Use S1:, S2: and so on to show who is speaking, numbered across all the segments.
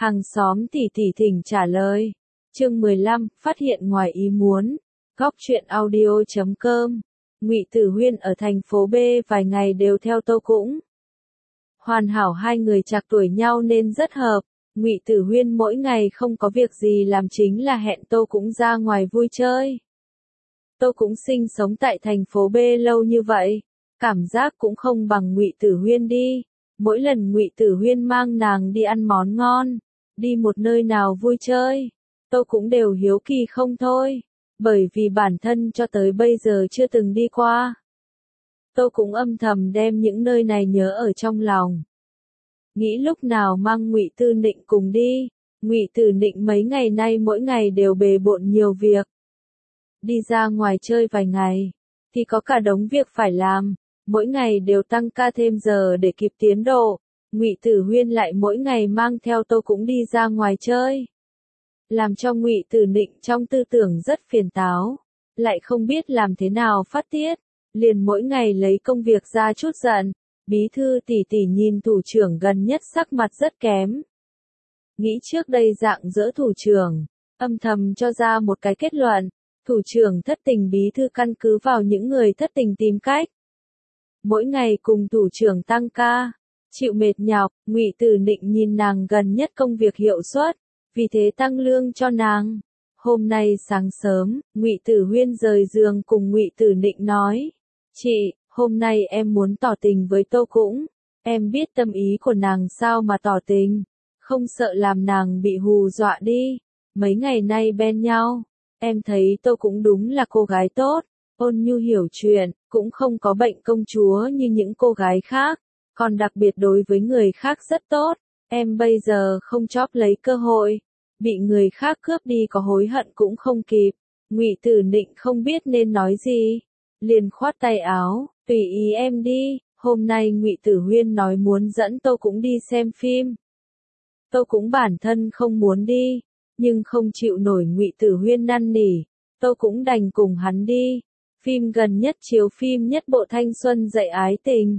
S1: Hàng xóm tỉ tỉ thỉnh trả lời. Chương 15, phát hiện ngoài ý muốn. Góc truyện audio.com. Ngụy Tử Huyên ở thành phố B vài ngày đều theo Tô Cũng. Hoàn hảo hai người trạc tuổi nhau nên rất hợp. Ngụy Tử Huyên mỗi ngày không có việc gì làm chính là hẹn Tô Cũng ra ngoài vui chơi. Tô Cũng sinh sống tại thành phố B lâu như vậy, cảm giác cũng không bằng Ngụy Tử Huyên đi. Mỗi lần Ngụy Tử Huyên mang nàng đi ăn món ngon, đi một nơi nào vui chơi, Tô Cũng đều hiếu kỳ không thôi, bởi vì bản thân cho tới bây giờ chưa từng đi qua. Tô Cũng âm thầm đem những nơi này nhớ ở trong lòng. Nghĩ lúc nào mang Ngụy Tư Nịnh cùng đi. Ngụy Tử Nịnh mấy ngày nay mỗi ngày đều bề bộn nhiều việc. Đi ra ngoài chơi vài ngày, thì có cả đống việc phải làm, mỗi ngày đều tăng ca thêm giờ để kịp tiến độ. Ngụy Tử Huyên lại mỗi ngày mang theo Tô Cũng đi ra ngoài chơi, làm cho Ngụy Tử Nịnh trong tư tưởng rất phiền táo, lại không biết làm thế nào phát tiết, liền mỗi ngày lấy công việc ra chút giận. Bí thư tỷ tỷ nhìn thủ trưởng gần nhất sắc mặt rất kém. Nghĩ trước đây dạng dỡ thủ trưởng, âm thầm cho ra một cái kết luận, thủ trưởng thất tình bí thư căn cứ vào những người thất tình tìm cách. Mỗi ngày cùng thủ trưởng tăng ca, chịu mệt nhọc, Ngụy Tử Nịnh nhìn nàng gần nhất công việc hiệu suất, vì thế tăng lương cho nàng. Hôm nay sáng sớm, Ngụy Tử Huyên rời giường cùng Ngụy Tử Nịnh nói, chị, hôm nay em muốn tỏ tình với Tô Cũng, em biết tâm ý của nàng sao mà tỏ tình, không sợ làm nàng bị hù dọa đi. Mấy ngày nay bên nhau, em thấy Tô Cũng đúng là cô gái tốt, ôn nhu hiểu chuyện, cũng không có bệnh công chúa như những cô gái khác, còn đặc biệt đối với người khác rất tốt. Em bây giờ không chóp lấy cơ hội, bị người khác cướp đi có hối hận cũng không kịp. Ngụy Tử Nịnh không biết nên nói gì, liền khoát tay áo, tùy ý em đi. Hôm nay Ngụy Tử Huyên nói muốn dẫn Tô Cũng đi xem phim. Tô Cũng bản thân không muốn đi, nhưng không chịu nổi Ngụy Tử Huyên năn nỉ, Tô Cũng đành cùng hắn đi. Phim gần nhất chiếu phim nhất bộ thanh xuân dạy ái tình,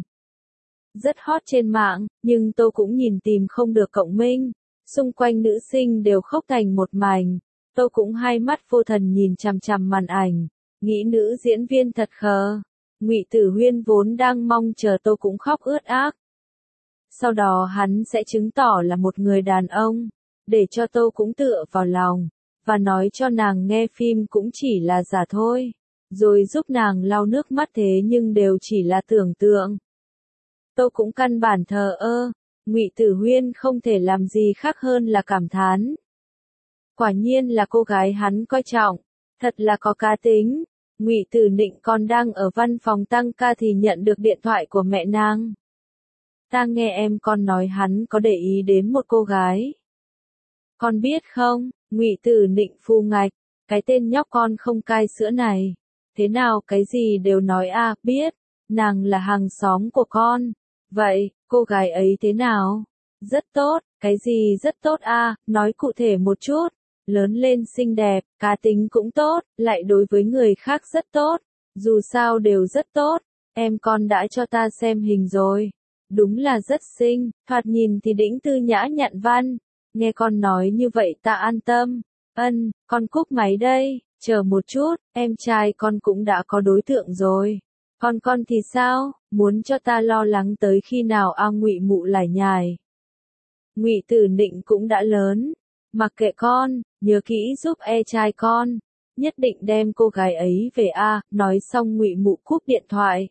S1: rất hot trên mạng, nhưng Tô Cũng nhìn tìm không được cộng minh, xung quanh nữ sinh đều khóc thành một mảnh. Tô Cũng hai mắt vô thần nhìn chằm chằm màn ảnh, nghĩ nữ diễn viên thật khờ. Ngụy Tử Huyên vốn đang mong chờ Tô Cũng khóc ướt át, sau đó hắn sẽ chứng tỏ là một người đàn ông, để cho Tô Cũng tựa vào lòng, và nói cho nàng nghe phim cũng chỉ là giả thôi, rồi giúp nàng lau nước mắt, thế nhưng đều chỉ là tưởng tượng. Tô Cũng căn bản thờ ơ, Ngụy Tử Huyên không thể làm gì khác hơn là cảm thán. Quả nhiên là cô gái hắn coi trọng, thật là có cá tính. Ngụy Tử Nịnh còn đang ở văn phòng tăng ca thì nhận được điện thoại của mẹ nàng. Ta nghe em con nói hắn có để ý đến một cô gái. Con biết không? Ngụy Tử Nịnh phu ngạch, cái tên nhóc con không cai sữa này. Thế nào cái gì đều nói à, biết, nàng là hàng xóm của con. Vậy, cô gái ấy thế nào? Rất tốt, cái gì rất tốt à, nói cụ thể một chút. Lớn lên xinh đẹp, cá tính cũng tốt, lại đối với người khác rất tốt, dù sao đều rất tốt. Em con đã cho ta xem hình rồi, đúng là rất xinh, thoạt nhìn thì đĩnh tư nhã nhặn văn. Nghe con nói như vậy ta an tâm. Con cúp máy đây, chờ một chút, em trai con cũng đã có đối tượng rồi. Con thì sao, muốn cho ta lo lắng tới khi nào à? Ngụy mụ lải nhải. Ngụy Tử Nịnh cũng đã lớn, mặc kệ con, nhớ kỹ giúp trai con, nhất định đem cô gái ấy về a. Nói xong Ngụy mụ cúp điện thoại.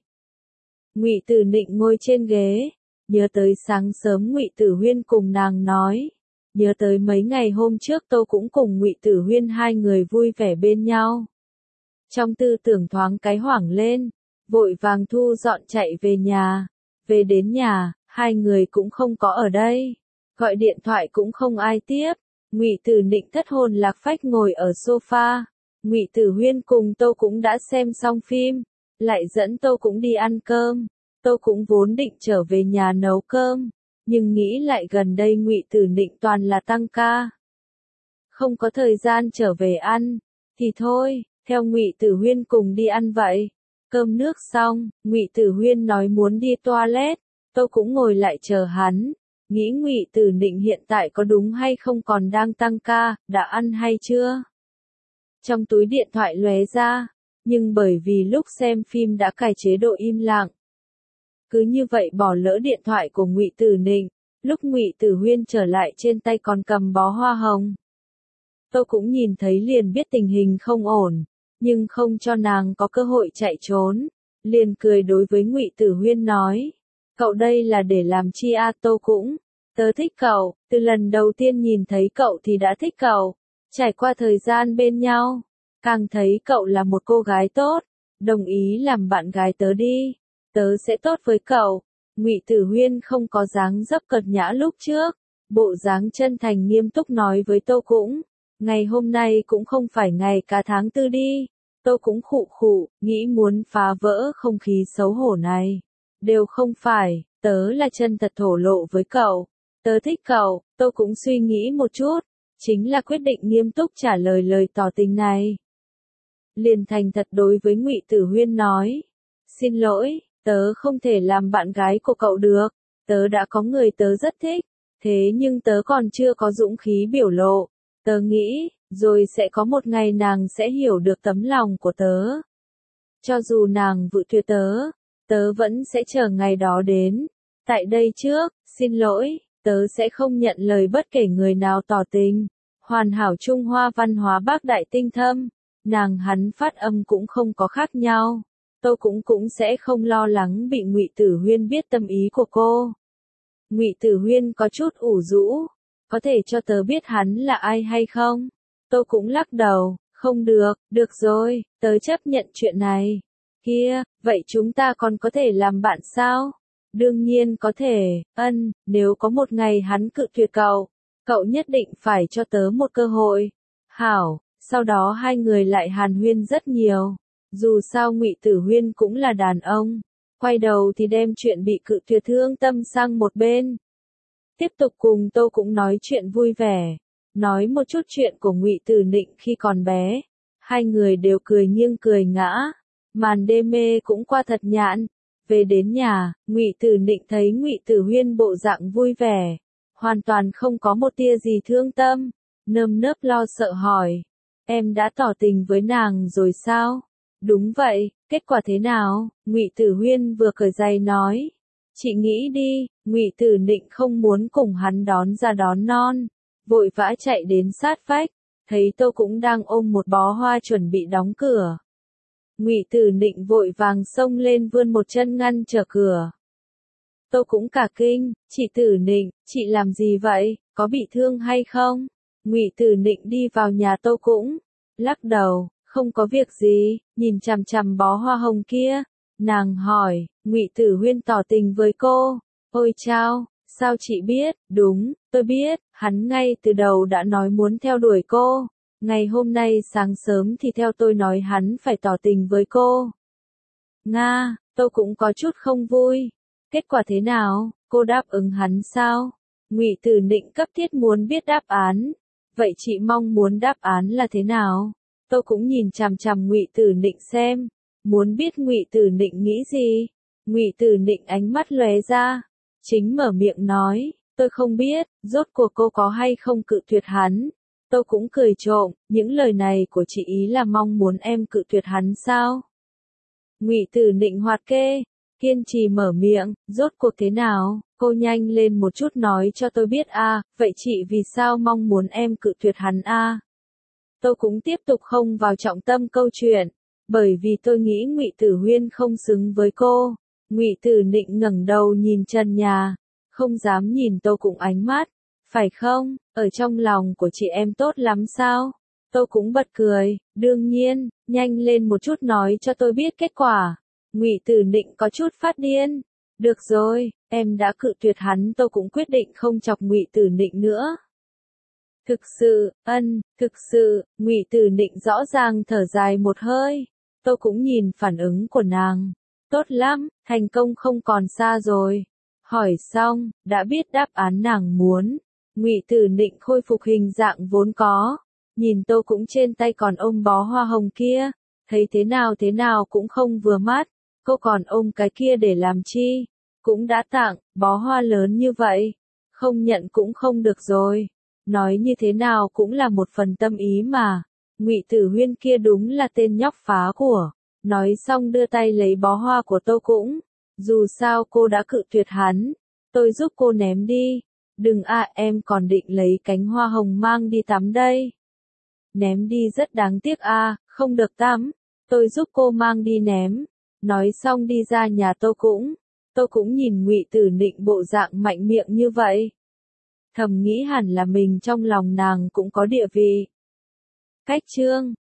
S1: Ngụy Tử Nịnh ngồi trên ghế, nhớ tới sáng sớm Ngụy Tử Huyên cùng nàng nói, nhớ tới mấy ngày hôm trước Tô Cũng cùng Ngụy Tử Huyên hai người vui vẻ bên nhau. Trong tư tưởng thoáng cái hoảng lên, vội vàng thu dọn chạy về nhà. Về đến nhà, hai người cũng không có ở đây, gọi điện thoại cũng không ai tiếp. Ngụy Tử Nịnh thất hồn lạc phách ngồi ở sofa. Ngụy Tử Huyên cùng Tô Cũng đã xem xong phim, lại dẫn Tô Cũng đi ăn cơm. Tô Cũng vốn định trở về nhà nấu cơm, nhưng nghĩ lại gần đây Ngụy Tử Nịnh toàn là tăng ca, không có thời gian trở về ăn, thì thôi, theo Ngụy Tử Huyên cùng đi ăn vậy. Cơm nước xong, Ngụy Tử Huyên nói muốn đi toilet, Tô Cũng ngồi lại chờ hắn. nghĩ Ngụy Tử Nịnh hiện tại có đúng hay không còn đang tăng ca, đã ăn hay chưa? Trong túi điện thoại lóe ra, nhưng bởi vì lúc xem phim đã cài chế độ im lặng. Cứ như vậy bỏ lỡ điện thoại của Ngụy Tử Nịnh, lúc Ngụy Tử Huyên trở lại trên tay còn cầm bó hoa hồng. Tôi cũng nhìn thấy liền biết tình hình không ổn, nhưng không cho nàng có cơ hội chạy trốn, liền cười đối với Ngụy Tử Huyên nói, cậu đây là để làm chi a? Tôi cũng, tớ thích cậu, từ lần đầu tiên nhìn thấy cậu thì đã thích cậu, trải qua thời gian bên nhau, càng thấy cậu là một cô gái tốt, đồng ý làm bạn gái tớ đi, tớ sẽ tốt với cậu. Ngụy Tử Huyên không có dáng dấp cợt nhã lúc trước, bộ dáng chân thành nghiêm túc nói với Tô Cũng, ngày hôm nay cũng không phải ngày cả tháng tư đi. Tô Cũng khụ khụ, nghĩ muốn phá vỡ không khí xấu hổ này. Đều không phải, tớ là chân thật thổ lộ với cậu. Tớ thích cậu. Tô Cũng suy nghĩ một chút, chính là quyết định nghiêm túc trả lời lời tỏ tình này. Liền thành thật đối với Ngụy Tử Huyên nói, xin lỗi, tớ không thể làm bạn gái của cậu được. Tớ đã có người tớ rất thích, thế nhưng tớ còn chưa có dũng khí biểu lộ. Tớ nghĩ, rồi sẽ có một ngày nàng sẽ hiểu được tấm lòng của tớ. Cho dù nàng vự tuyệt tớ, tớ vẫn sẽ chờ ngày đó đến. Tại đây trước, xin lỗi, tớ sẽ không nhận lời bất kể người nào tỏ tình. Hoàn hảo Trung Hoa văn hóa bác đại tinh thâm, nàng hắn phát âm cũng không có khác nhau. Tôi cũng sẽ không lo lắng bị Ngụy Tử Huyên biết tâm ý của cô. Ngụy Tử Huyên có chút ủ rũ, có thể cho tớ biết hắn là ai hay không? Tôi cũng lắc đầu, không được, được rồi, tớ chấp nhận chuyện này. Kia, vậy chúng ta còn có thể làm bạn sao? Đương nhiên có thể, nếu có một ngày hắn cự tuyệt cậu, cậu nhất định phải cho tớ một cơ hội. Hảo, sau đó hai người lại hàn huyên rất nhiều. Dù sao Ngụy Tử Huyên cũng là đàn ông, quay đầu thì đem chuyện bị cự tuyệt thương tâm sang một bên. Tiếp tục cùng Tô Cũng nói chuyện vui vẻ, nói một chút chuyện của Ngụy Tử Nịnh khi còn bé. Hai người đều cười nghiêng cười ngã, màn đê mê cũng qua thật nhãn. Về đến nhà, Ngụy Tử Nịnh thấy Ngụy Tử Huyên bộ dạng vui vẻ, hoàn toàn không có một tia gì thương tâm, nơm nớp lo sợ hỏi, em đã tỏ tình với nàng rồi sao? Đúng vậy, kết quả thế nào? Ngụy Tử Huyên vừa cởi giày nói. Chị nghĩ đi, Ngụy Tử Nịnh không muốn cùng hắn đón ra đón non, vội vã chạy đến sát vách, thấy Tô Cũng đang ôm một bó hoa chuẩn bị đóng cửa. Ngụy Tử Nịnh vội vàng xông lên vươn một chân ngăn trở cửa. Tô Cũng cả kinh, chị Tử Nịnh, chị làm gì vậy, có bị thương hay không? Ngụy Tử Nịnh đi vào nhà Tô Cũng, lắc đầu, không có việc gì, nhìn chằm chằm bó hoa hồng kia. Nàng hỏi, Ngụy Tử Huyên tỏ tình với cô. Ôi chao, sao chị biết? Đúng, tôi biết, hắn ngay từ đầu đã nói muốn theo đuổi cô. Ngày hôm nay sáng sớm thì theo tôi nói hắn phải tỏ tình với cô. Nga, tôi cũng có chút không vui. Kết quả thế nào, cô đáp ứng hắn sao? Ngụy Tử Nịnh cấp thiết muốn biết đáp án. Vậy chị mong muốn đáp án là thế nào? Tôi cũng nhìn chằm chằm Ngụy Tử Nịnh xem, muốn biết Ngụy Tử Nịnh nghĩ gì. Ngụy Tử Nịnh ánh mắt lóe ra, chính mở miệng nói, tôi không biết, rốt cuộc cô có hay không cự tuyệt hắn. Tôi cũng cười trộm, những lời này của chị ý là mong muốn em cự tuyệt hắn sao? Ngụy Tử Nịnh hoạt kê, kiên trì mở miệng, rốt cuộc thế nào, cô nhanh lên một chút nói cho tôi biết a, vậy chị vì sao mong muốn em cự tuyệt hắn a? Tôi cũng tiếp tục không vào trọng tâm câu chuyện, bởi vì tôi nghĩ Ngụy Tử Huyên không xứng với cô. Ngụy Tử Nịnh ngẩng đầu nhìn trần nhà, không dám nhìn Tô Cũng ánh mắt, phải không, ở trong lòng của chị em tốt lắm sao? Tô Cũng bật cười, đương nhiên, nhanh lên một chút nói cho tôi biết kết quả. Ngụy Tử Nịnh có chút phát điên, được rồi, em đã cự tuyệt hắn. Tô Cũng quyết định không chọc Ngụy Tử Nịnh nữa. Thực sự, Ngụy Tử Nịnh rõ ràng thở dài một hơi. Tô Cũng nhìn phản ứng của nàng. Tốt lắm, thành công không còn xa rồi. Hỏi xong, đã biết đáp án nàng muốn. Ngụy Tử Nịnh khôi phục hình dạng vốn có. Nhìn Tô Cũng trên tay còn ôm bó hoa hồng kia. Thấy thế nào cũng không vừa mắt. Cô còn ôm cái kia để làm chi? Cũng đã tặng, bó hoa lớn như vậy. không nhận cũng không được rồi. Nói như thế nào cũng là một phần tâm ý mà. Ngụy Tử Huyên kia đúng là tên nhóc phá của. Nói xong đưa tay lấy bó hoa của Tô Cũng. Dù sao cô đã cự tuyệt hắn. Tôi giúp cô ném đi. Đừng em còn định lấy cánh hoa hồng mang đi tắm đây. Ném đi rất đáng tiếc không được tắm. Tôi giúp cô mang đi ném. Nói xong đi ra nhà Tô Cũng. Tô Cũng nhìn Ngụy Tử Nịnh bộ dạng mạnh miệng như vậy. Thầm nghĩ hẳn là mình trong lòng nàng cũng có địa vị. Cách chương